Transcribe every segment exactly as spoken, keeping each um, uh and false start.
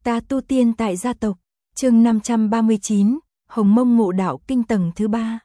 Ta tu tiên tại gia tộc, chương năm trăm ba mươi chín, Hồng Mông Ngộ Đạo Kinh tầng thứ ba.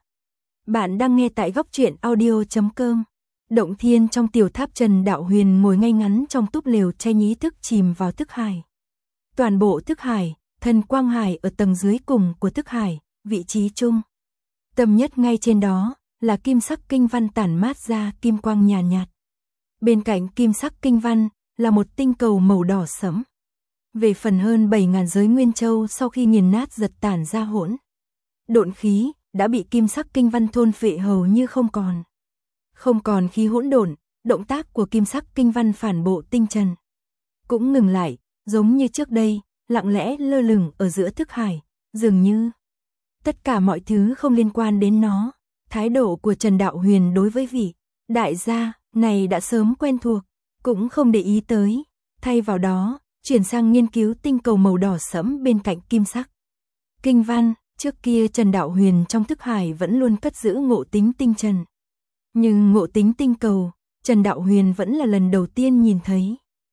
Bạn đang nghe tại góc truyện audio chấm com. Động thiên trong tiểu tháp, Trần Đạo Huyền ngồi ngay ngắn trong túp lều tranh ý thức chìm vào thức hải. Toàn bộ thức hải, thần quang hải ở tầng dưới cùng của thức hải, vị trí chung. Tầm nhất ngay trên đó là kim sắc kinh văn tản mát ra kim quang nhàn nhạt, nhạt. Bên cạnh kim sắc kinh văn là một tinh cầu màu đỏ sẫm. Về phần hơn bảy nghìn giới nguyên châu sau khi nghiền nát giật tản ra hỗn độn khí, đã bị kim sắc kinh văn thôn phệ hầu như không còn. Không còn khí hỗn độn, động tác của kim sắc kinh văn phản bộ tinh trần cũng ngừng lại, giống như trước đây, lặng lẽ lơ lửng ở giữa thức hải, dường như tất cả mọi thứ không liên quan đến nó. Thái độ của Trần Đạo Huyền đối với vị đại gia này đã sớm quen thuộc, cũng không để ý tới, thay vào đó chuyển sang nghiên cứu tinh cầu màu đỏ sẫm bên cạnh kim sắc kinh văn. Trước kia Trần Đạo Huyền trong thức hải vẫn luôn cất giữ ngộ tính tinh trần, nhưng ngộ tính tinh cầu, Trần Đạo Huyền vẫn là lần đầu tiên nhìn thấy.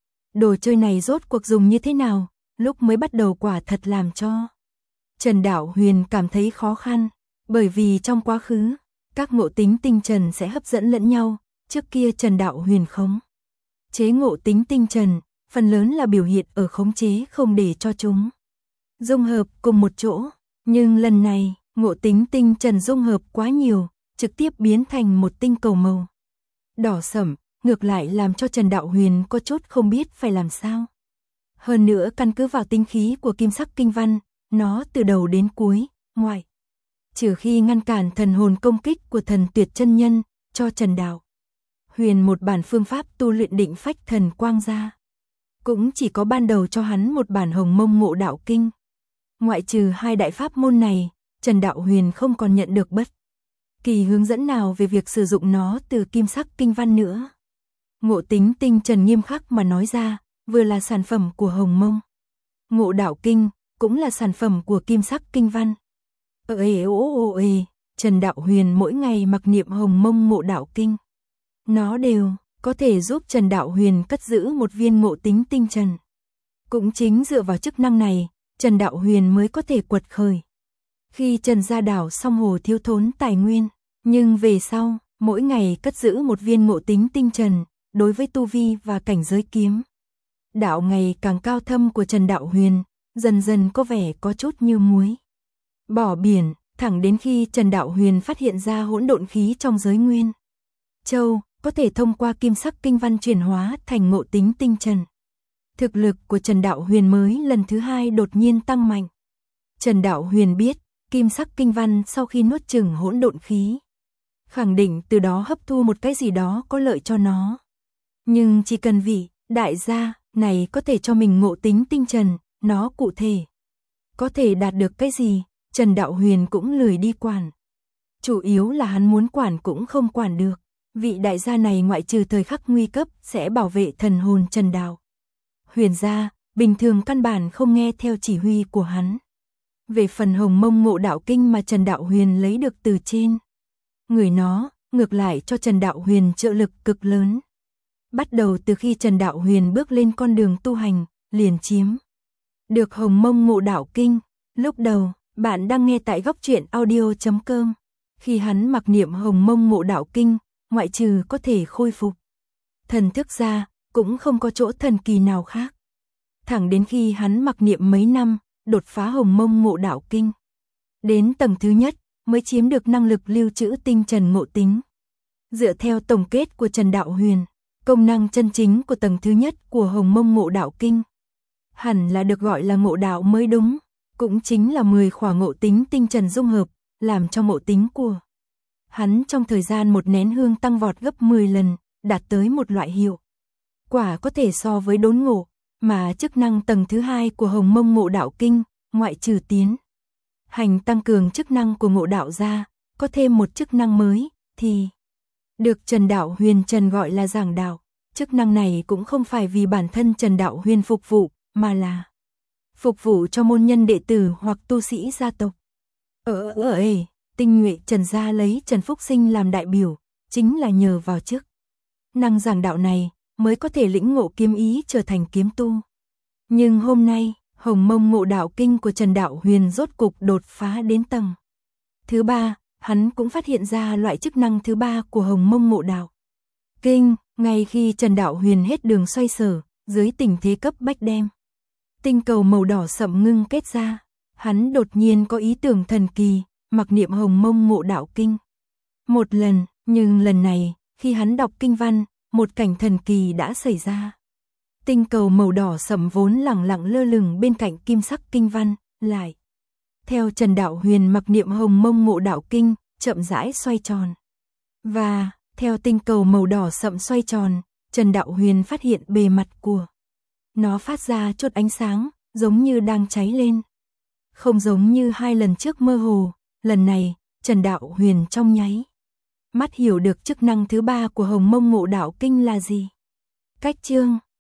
Đồ chơi này rốt cuộc dùng như thế nào, lúc mới bắt đầu quả thật làm cho Trần Đạo Huyền cảm thấy khó khăn, bởi vì trong quá khứ, các ngộ tính tinh trần sẽ hấp dẫn lẫn nhau. Trước kia Trần Đạo Huyền khống chế ngộ tính tinh trần, phần lớn là biểu hiện ở khống chế không để cho chúng dung hợp cùng một chỗ. Nhưng lần này, ngộ tính tinh trần dung hợp quá nhiều, trực tiếp biến thành một tinh cầu màu đỏ sẫm, ngược lại làm cho Trần Đạo Huyền có chút không biết phải làm sao. Hơn nữa căn cứ vào tinh khí của kim sắc kinh văn, nó từ đầu đến cuối, ngoại trừ khi ngăn cản thần hồn công kích của thần tuyệt chân nhân, cho Trần Đạo Huyền một bản phương pháp tu luyện định phách thần quang ra, cũng chỉ có ban đầu cho hắn một bản Hồng Mông Ngộ Đạo Kinh. Ngoại trừ hai đại pháp môn này, Trần Đạo Huyền không còn nhận được bất kỳ hướng dẫn nào về việc sử dụng nó từ kim sắc kinh văn nữa. Ngộ tính tinh trần nghiêm khắc mà nói ra, vừa là sản phẩm của Hồng Mông Ngộ Đạo Kinh, cũng là sản phẩm của kim sắc kinh văn. Ờ ê ô ô ê, Trần Đạo Huyền mỗi ngày mặc niệm Hồng Mông Ngộ Đạo Kinh. Nó đều có thể giúp Trần Đạo Huyền cất giữ một viên ngộ tính tinh trần. Cũng chính dựa vào chức năng này, Trần Đạo Huyền mới có thể quật khởi. Khi Trần Gia Đảo song hồ thiếu thốn tài nguyên, nhưng về sau, mỗi ngày cất giữ một viên ngộ tính tinh trần, đối với tu vi và cảnh giới kiếm đạo ngày càng cao thâm của Trần Đạo Huyền, dần dần có vẻ có chút như muối bỏ biển, thẳng đến khi Trần Đạo Huyền phát hiện ra hỗn độn khí trong giới nguyên châu, có thể thông qua kim sắc kinh văn chuyển hóa thành ngộ tính tinh trần. Thực lực của Trần Đạo Huyền mới lần thứ hai đột nhiên tăng mạnh. Trần Đạo Huyền biết, kim sắc kinh văn sau khi nuốt chửng hỗn độn khí, khẳng định từ đó hấp thu một cái gì đó có lợi cho nó. Nhưng chỉ cần vị đại gia này có thể cho mình ngộ tính tinh trần, nó cụ thể có thể đạt được cái gì, Trần Đạo Huyền cũng lười đi quản. Chủ yếu là hắn muốn quản cũng không quản được. Vị đại gia này ngoại trừ thời khắc nguy cấp sẽ bảo vệ thần hồn Trần Đạo Huyền gia, bình thường căn bản không nghe theo chỉ huy của hắn. Về phần Hồng Mông Ngộ Đạo Kinh mà Trần Đạo Huyền lấy được từ trên người nó, ngược lại cho Trần Đạo Huyền trợ lực cực lớn. Bắt đầu từ khi Trần Đạo Huyền bước lên con đường tu hành, liền chiếm được Hồng Mông Ngộ Đạo Kinh. Lúc đầu, bạn đang nghe tại góc truyện audio chấm com. Khi hắn mặc niệm Hồng Mông Ngộ Đạo Kinh, ngoại trừ có thể khôi phục thần thức ra, cũng không có chỗ thần kỳ nào khác. Thẳng đến khi hắn mặc niệm mấy năm, đột phá Hồng Mông Ngộ Đạo Kinh, đến tầng thứ nhất, mới chiếm được năng lực lưu trữ tinh trần ngộ tính. Dựa theo tổng kết của Trần Đạo Huyền, công năng chân chính của tầng thứ nhất của Hồng Mông Ngộ Đạo Kinh hẳn là được gọi là ngộ đạo mới đúng, cũng chính là mười khỏa ngộ tính tinh trần dung hợp, làm cho ngộ tính của hắn trong thời gian một nén hương tăng vọt gấp mười lần, đạt tới một loại hiệu quả có thể so với đốn ngộ. Mà chức năng tầng thứ hai của Hồng Mông Ngộ Đạo Kinh, ngoại trừ tiến hành tăng cường chức năng của ngộ đạo ra, có thêm một chức năng mới, thì được Trần Đạo Huyền Trần gọi là giảng đạo. Chức năng này cũng không phải vì bản thân Trần Đạo Huyền phục vụ, mà là phục vụ cho môn nhân đệ tử hoặc tu sĩ gia tộc. Ở ở ê, tinh nhuệ Trần gia lấy Trần Phúc Sinh làm đại biểu, chính là nhờ vào chức năng giảng đạo này mới có thể lĩnh ngộ kiếm ý trở thành kiếm tu. Nhưng hôm nay, Hồng Mông Ngộ Đạo Kinh của Trần Đạo Huyền rốt cục đột phá đến tầng thứ ba, hắn cũng phát hiện ra loại chức năng thứ ba của Hồng Mông Ngộ Đạo Kinh, ngay khi Trần Đạo Huyền hết đường xoay sở, dưới tình thế cấp bách đem tinh cầu màu đỏ sậm ngưng kết ra, hắn đột nhiên có ý tưởng thần kỳ, mặc niệm Hồng Mông Ngộ Đạo Kinh. Một lần, nhưng lần này, khi hắn đọc kinh văn, một cảnh thần kỳ đã xảy ra. Tinh cầu màu đỏ sậm vốn lẳng lặng lơ lửng bên cạnh kim sắc kinh văn, lại theo Trần Đạo Huyền mặc niệm Hồng Mông Ngộ Đạo Kinh, chậm rãi xoay tròn. Và, theo tinh cầu màu đỏ sậm xoay tròn, Trần Đạo Huyền phát hiện bề mặt của nó phát ra chút ánh sáng, giống như đang cháy lên. Không giống như hai lần trước mơ hồ, lần này, Trần Đạo Huyền trong nháy mắt hiểu được chức năng thứ ba của Hồng Mông Ngộ Đạo Kinh là gì. Cách chương